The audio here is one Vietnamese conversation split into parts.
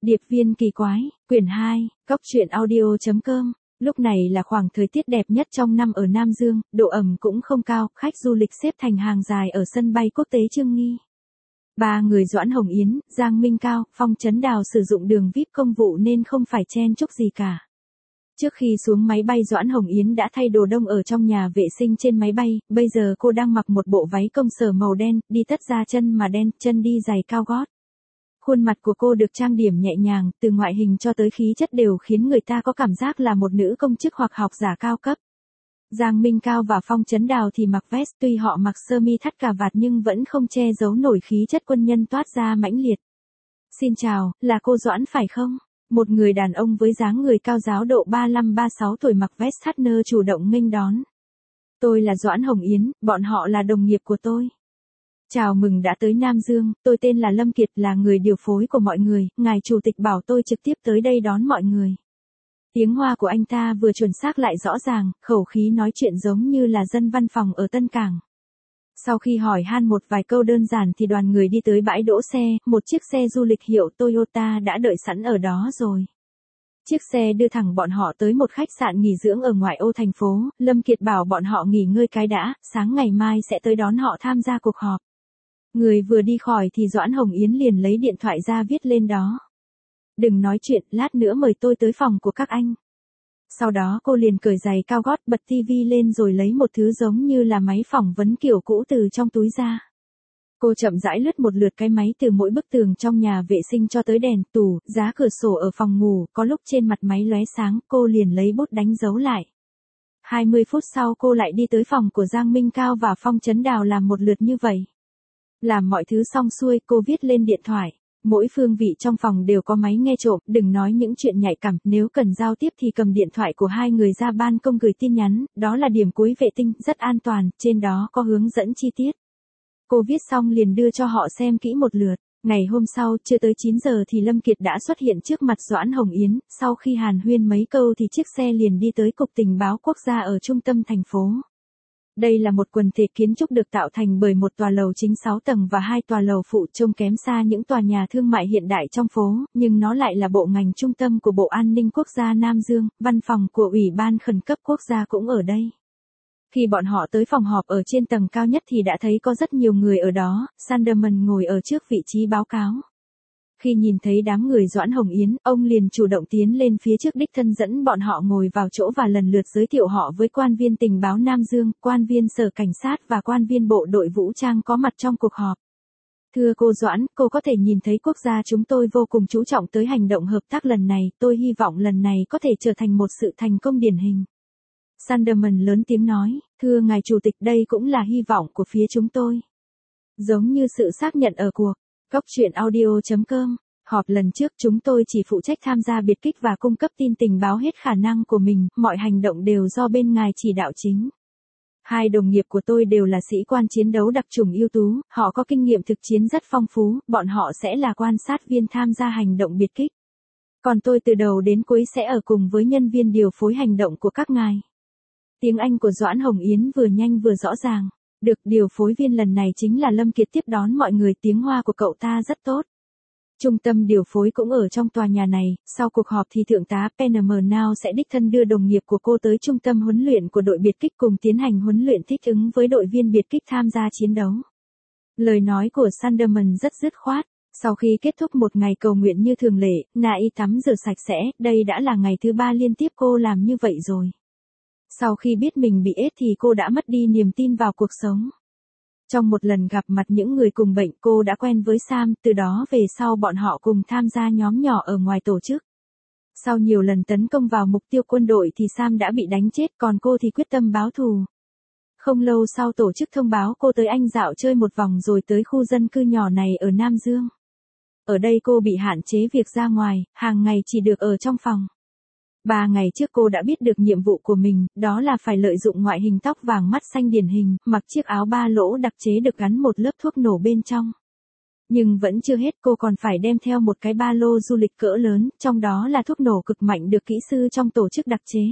Điệp viên kỳ quái, quyển 2, Cóc truyện audio.com. Lúc này là khoảng thời tiết đẹp nhất trong năm ở Nam Dương, độ ẩm cũng không cao, khách du lịch xếp thành hàng dài ở sân bay quốc tế Chương Nghi. Ba người Doãn Hồng Yến, Giang Minh Cao, Phong Chấn Đào sử dụng đường VIP công vụ nên không phải chen chúc gì cả. Trước khi xuống máy bay Doãn Hồng Yến đã thay đồ đông ở trong nhà vệ sinh trên máy bay, bây giờ cô đang mặc một bộ váy công sở màu đen, đi tất da chân mà đen, chân đi giày cao gót. Khuôn mặt của cô được trang điểm nhẹ nhàng, từ ngoại hình cho tới khí chất đều khiến người ta có cảm giác là một nữ công chức hoặc học giả cao cấp. Giang Minh Cao và Phong Chấn Đào thì mặc vest, tuy họ mặc sơ mi thắt cà vạt nhưng vẫn không che giấu nổi khí chất quân nhân toát ra mãnh liệt. Xin chào, là cô Doãn phải không? Một người đàn ông với dáng người cao giáo độ 35-36 tuổi mặc vest thắt nơ chủ động nghênh đón. Tôi là Doãn Hồng Yến, bọn họ là đồng nghiệp của tôi. Chào mừng đã tới Nam Dương, tôi tên là Lâm Kiệt, là người điều phối của mọi người, ngài chủ tịch bảo tôi trực tiếp tới đây đón mọi người. Tiếng Hoa của anh ta vừa chuẩn xác lại rõ ràng, khẩu khí nói chuyện giống như là dân văn phòng ở Tân Cảng. Sau khi hỏi han một vài câu đơn giản thì đoàn người đi tới bãi đỗ xe, một chiếc xe du lịch hiệu Toyota đã đợi sẵn ở đó rồi. Chiếc xe đưa thẳng bọn họ tới một khách sạn nghỉ dưỡng ở ngoại ô thành phố, Lâm Kiệt bảo bọn họ nghỉ ngơi cái đã, sáng ngày mai sẽ tới đón họ tham gia cuộc họp. Người vừa đi khỏi thì Doãn Hồng Yến liền lấy điện thoại ra viết lên đó. Đừng nói chuyện, lát nữa mời tôi tới phòng của các anh. Sau đó cô liền cởi giày cao gót, bật tivi lên rồi lấy một thứ giống như là máy phỏng vấn kiểu cũ từ trong túi ra. Cô chậm rãi lướt một lượt cái máy từ mỗi bức tường trong nhà vệ sinh cho tới đèn, tủ, giá cửa sổ ở phòng ngủ, có lúc trên mặt máy lóe sáng, cô liền lấy bút đánh dấu lại. 20 phút sau cô lại đi tới phòng của Giang Minh Cao và Phong Chấn Đào làm một lượt như vậy. Làm mọi thứ xong xuôi, cô viết lên điện thoại. Mỗi phương vị trong phòng đều có máy nghe trộm, đừng nói những chuyện nhạy cảm, nếu cần giao tiếp thì cầm điện thoại của hai người ra ban công gửi tin nhắn, đó là điểm cuối vệ tinh, rất an toàn, trên đó có hướng dẫn chi tiết. Cô viết xong liền đưa cho họ xem kỹ một lượt. Ngày hôm sau, chưa tới 9 giờ thì Lâm Kiệt đã xuất hiện trước mặt Doãn Hồng Yến, sau khi hàn huyên mấy câu thì chiếc xe liền đi tới Cục Tình báo Quốc gia ở trung tâm thành phố. Đây là một quần thể kiến trúc được tạo thành bởi một tòa lầu chính 6 tầng và 2 tòa lầu phụ, trông kém xa những tòa nhà thương mại hiện đại trong phố, nhưng nó lại là bộ ngành trung tâm của Bộ An ninh Quốc gia Nam Dương, văn phòng của Ủy ban Khẩn cấp Quốc gia cũng ở đây. Khi bọn họ tới phòng họp ở trên tầng cao nhất thì đã thấy có rất nhiều người ở đó, Sanderman ngồi ở trước vị trí báo cáo. Khi nhìn thấy đám người Doãn Hồng Yến, ông liền chủ động tiến lên phía trước đích thân dẫn bọn họ ngồi vào chỗ và lần lượt giới thiệu họ với quan viên tình báo Nam Dương, quan viên sở cảnh sát và quan viên bộ đội vũ trang có mặt trong cuộc họp. Thưa cô Doãn, cô có thể nhìn thấy quốc gia chúng tôi vô cùng chú trọng tới hành động hợp tác lần này, tôi hy vọng lần này có thể trở thành một sự thành công điển hình. Sanderman lớn tiếng nói, thưa ngài chủ tịch, đây cũng là hy vọng của phía chúng tôi. Giống như sự xác nhận ở cuộc. Cóc truyện audio.com. Họp lần trước chúng tôi chỉ phụ trách tham gia biệt kích và cung cấp tin tình báo hết khả năng của mình, mọi hành động đều do bên ngài chỉ đạo chính. Hai đồng nghiệp của tôi đều là sĩ quan chiến đấu đặc chủng ưu tú, họ có kinh nghiệm thực chiến rất phong phú, bọn họ sẽ là quan sát viên tham gia hành động biệt kích. Còn tôi từ đầu đến cuối sẽ ở cùng với nhân viên điều phối hành động của các ngài. Tiếng Anh của Doãn Hồng Yến vừa nhanh vừa rõ ràng. Được, điều phối viên lần này chính là Lâm Kiệt tiếp đón mọi người, tiếng Hoa của cậu ta rất tốt. Trung tâm điều phối cũng ở trong tòa nhà này, sau cuộc họp thì Thượng tá PNM Now sẽ đích thân đưa đồng nghiệp của cô tới trung tâm huấn luyện của đội biệt kích cùng tiến hành huấn luyện thích ứng với đội viên biệt kích tham gia chiến đấu. Lời nói của Sanderman rất dứt khoát. Sau khi kết thúc một ngày cầu nguyện như thường lệ, Nai tắm rửa sạch sẽ, đây đã là ngày thứ 3 liên tiếp cô làm như vậy rồi. Sau khi biết mình bị AIDS thì cô đã mất đi niềm tin vào cuộc sống. Trong một lần gặp mặt những người cùng bệnh, cô đã quen với Sam, từ đó về sau bọn họ cùng tham gia nhóm nhỏ ở ngoài tổ chức. Sau nhiều lần tấn công vào mục tiêu quân đội thì Sam đã bị đánh chết, còn cô thì quyết tâm báo thù. Không lâu sau tổ chức thông báo cô tới Anh dạo chơi một vòng rồi tới khu dân cư nhỏ này ở Nam Dương. Ở đây cô bị hạn chế việc ra ngoài, hàng ngày chỉ được ở trong phòng. 3 ngày trước cô đã biết được nhiệm vụ của mình, đó là phải lợi dụng ngoại hình tóc vàng mắt xanh điển hình, mặc chiếc áo 3 lỗ đặc chế được gắn một lớp thuốc nổ bên trong. Nhưng vẫn chưa hết, cô còn phải đem theo một cái ba lô du lịch cỡ lớn, trong đó là thuốc nổ cực mạnh được kỹ sư trong tổ chức đặc chế.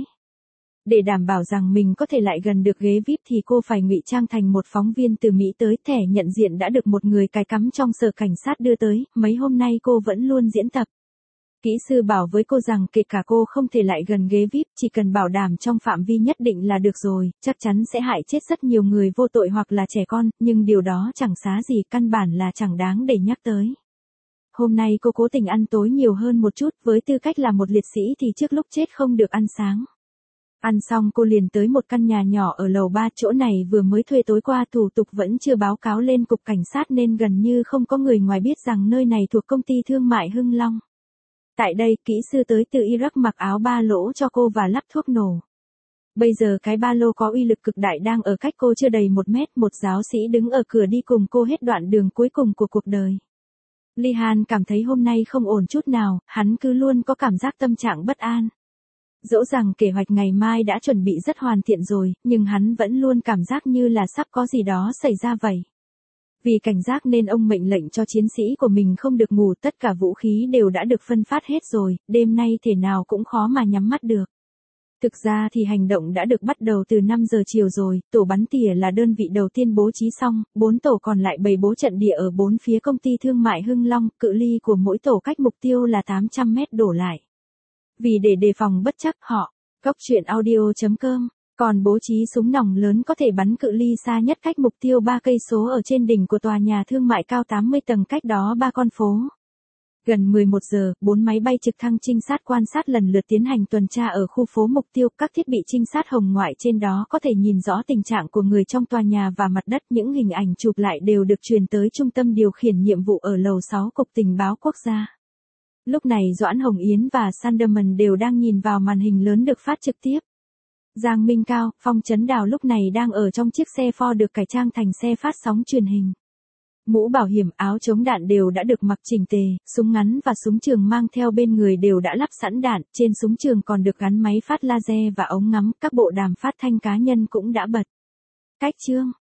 Để đảm bảo rằng mình có thể lại gần được ghế VIP thì cô phải ngụy trang thành một phóng viên từ Mỹ tới, thẻ nhận diện đã được một người cài cắm trong sở cảnh sát đưa tới, mấy hôm nay cô vẫn luôn diễn tập. Kỹ sư bảo với cô rằng kể cả cô không thể lại gần ghế VIP, chỉ cần bảo đảm trong phạm vi nhất định là được rồi, chắc chắn sẽ hại chết rất nhiều người vô tội hoặc là trẻ con, nhưng điều đó chẳng xá gì, căn bản là chẳng đáng để nhắc tới. Hôm nay cô cố tình ăn tối nhiều hơn một chút, với tư cách là một liệt sĩ thì trước lúc chết không được ăn sáng. Ăn xong cô liền tới một căn nhà nhỏ ở lầu 3, chỗ này vừa mới thuê tối qua, thủ tục vẫn chưa báo cáo lên cục cảnh sát nên gần như không có người ngoài biết rằng nơi này thuộc công ty thương mại Hưng Long. Tại đây, kỹ sư tới từ Iraq mặc áo ba lỗ cho cô và lắp thuốc nổ. Bây giờ cái ba lô có uy lực cực đại đang ở cách cô chưa đầy 1 mét, một giáo sĩ đứng ở cửa đi cùng cô hết đoạn đường cuối cùng của cuộc đời. Lihan cảm thấy hôm nay không ổn chút nào, hắn cứ luôn có cảm giác tâm trạng bất an. Dẫu rằng kế hoạch ngày mai đã chuẩn bị rất hoàn thiện rồi, nhưng hắn vẫn luôn cảm giác như là sắp có gì đó xảy ra vậy. Vì cảnh giác nên ông mệnh lệnh cho chiến sĩ của mình không được ngủ, tất cả vũ khí đều đã được phân phát hết rồi, đêm nay thể nào cũng khó mà nhắm mắt được. Thực ra thì hành động đã được bắt đầu từ 5 giờ chiều rồi, tổ bắn tỉa là đơn vị đầu tiên bố trí xong, 4 tổ còn lại bày bố trận địa ở 4 phía công ty thương mại Hưng Long, cự ly của mỗi tổ cách mục tiêu là 800 mét đổ lại. Vì để đề phòng bất trắc họ, Cóc Truyện Audio.com còn bố trí súng nòng lớn có thể bắn cự ly xa nhất cách mục tiêu 3 cây số ở trên đỉnh của tòa nhà thương mại cao 80 tầng cách đó 3 con phố. Gần 11 giờ, 4 máy bay trực thăng trinh sát quan sát lần lượt tiến hành tuần tra ở khu phố mục tiêu, các thiết bị trinh sát hồng ngoại trên đó có thể nhìn rõ tình trạng của người trong tòa nhà và mặt đất, những hình ảnh chụp lại đều được truyền tới trung tâm điều khiển nhiệm vụ ở lầu 6 Cục Tình báo Quốc gia. Lúc này Doãn Hồng Yến và Sanderman đều đang nhìn vào màn hình lớn được phát trực tiếp. Giang Minh Cao, Phong Chấn Đào lúc này đang ở trong chiếc xe Ford được cải trang thành xe phát sóng truyền hình. Mũ bảo hiểm, áo chống đạn đều đã được mặc chỉnh tề, súng ngắn và súng trường mang theo bên người đều đã lắp sẵn đạn, trên súng trường còn được gắn máy phát laser và ống ngắm, các bộ đàm phát thanh cá nhân cũng đã bật. Cách chương